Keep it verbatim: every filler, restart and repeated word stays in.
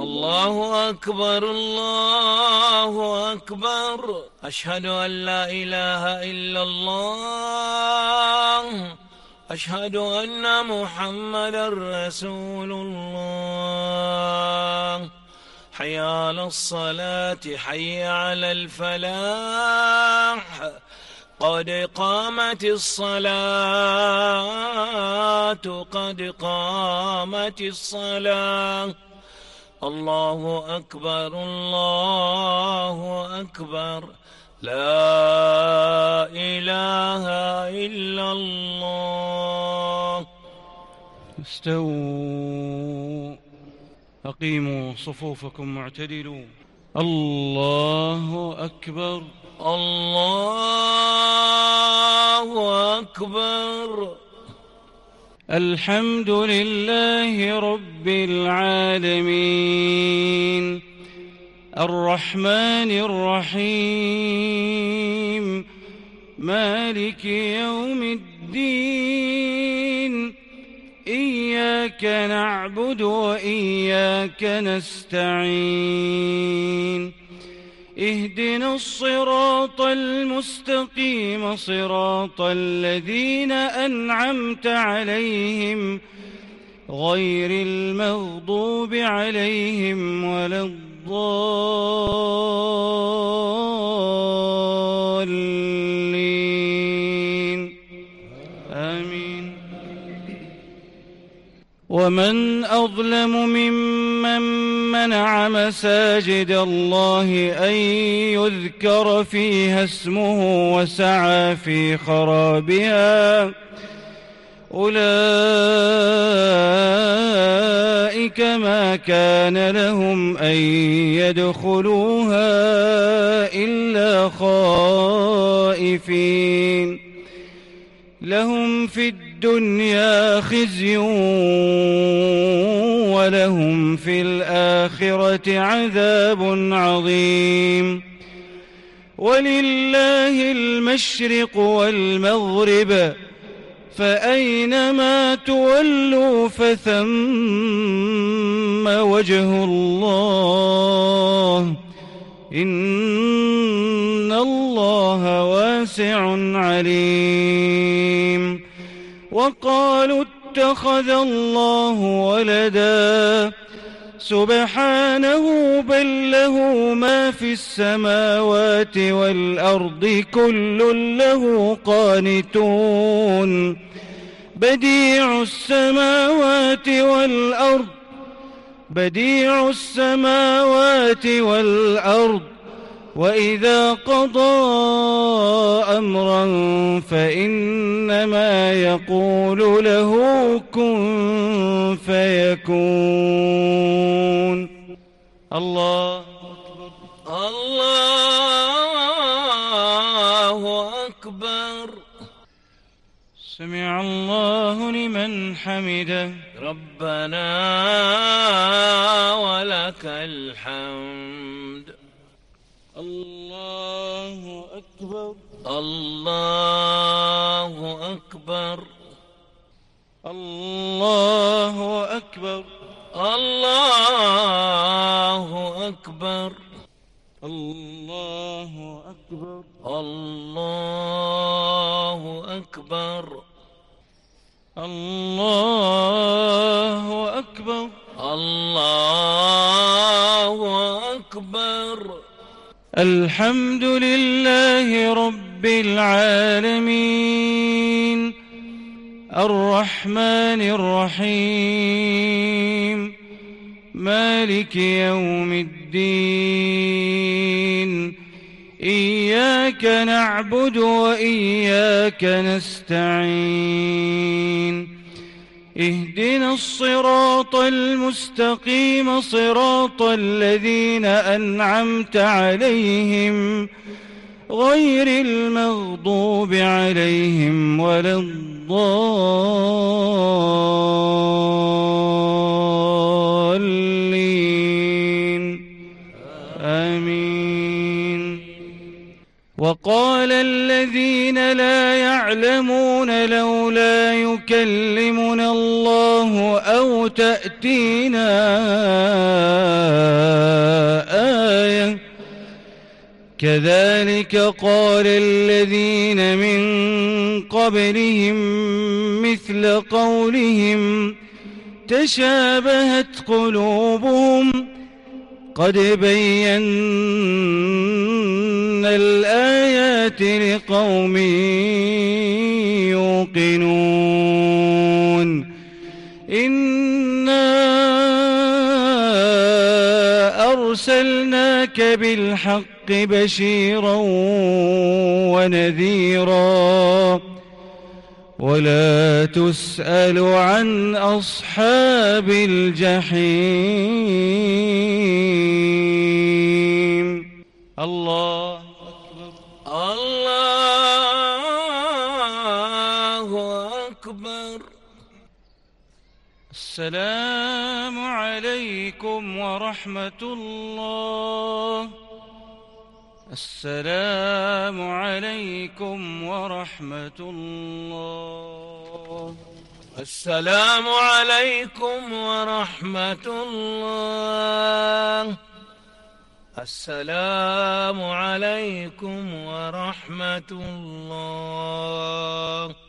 الله أكبر الله أكبر. أشهد أن لا إله إلا الله. أشهد أن محمدا رسول الله. حي على الصلاة حي على الفلاح. قد قامت الصلاة قد قامت الصلاة. الله أكبر الله أكبر. لا إله إلا الله. استووا أقيموا صفوفكم معتدلوا. الله أكبر الله أكبر. الحمد لله رب العالمين الرحمن الرحيم مالك يوم الدين. إياك نعبد وإياك نستعين. اهدنا الصراط المستقيم صراط الذين أنعمت عليهم غير المغضوب عليهم ولا الضالين آمين. ومن أظلم ممن منع مساجد الله أن يذكر فيها اسمه وسعى في خرابها أولئك ما كان لهم أن يدخلوها إلا خائفين. لهم في الدنيا خزي ولهم في الآخرة عذاب عظيم. ولله المشرق والمغرب فأينما تولوا فثم وجه الله إن الله واسع عليم. وقالوا اتخذ الله ولدا سبحانه بل له ما في السماوات والأرض كل له قانتون. بديع السماوات والأرض بديع السماوات والأرض وإذا قضى أمرا فإنما يقول له كن فيكون. الله أكبر الله أكبر. سمع الله لمن حمده. ربنا ولك الحمد. الله أكبر الله أكبر الله أكبر الله أكبر الله أكبر الله أكبر الله أكبر الله أكبر. الحمد لله رب العالمين الرحمن الرحيم مالك يوم الدين. إياك نعبد وإياك نستعين. اهدنا الصراط المستقيم صراط الذين أنعمت عليهم غير المغضوب عليهم ولا الضالين آمين. وقال الذين لا يعلمون لولا يكلمنا الله أو تأتينا كذلك قال الذين من قبلهم مثل قولهم تشابهت قلوبهم قد بينا الآيات لقوم يوقنون إنا أرسلناك بالحق بشيرا ونذيرا ولا تسأل عن أصحاب الجحيم. الله أكبر. الله أكبر. السلام عليكم ورحمة الله. السلام عليكم ورحمة الله. السلام عليكم ورحمة الله. السلام عليكم ورحمة الله.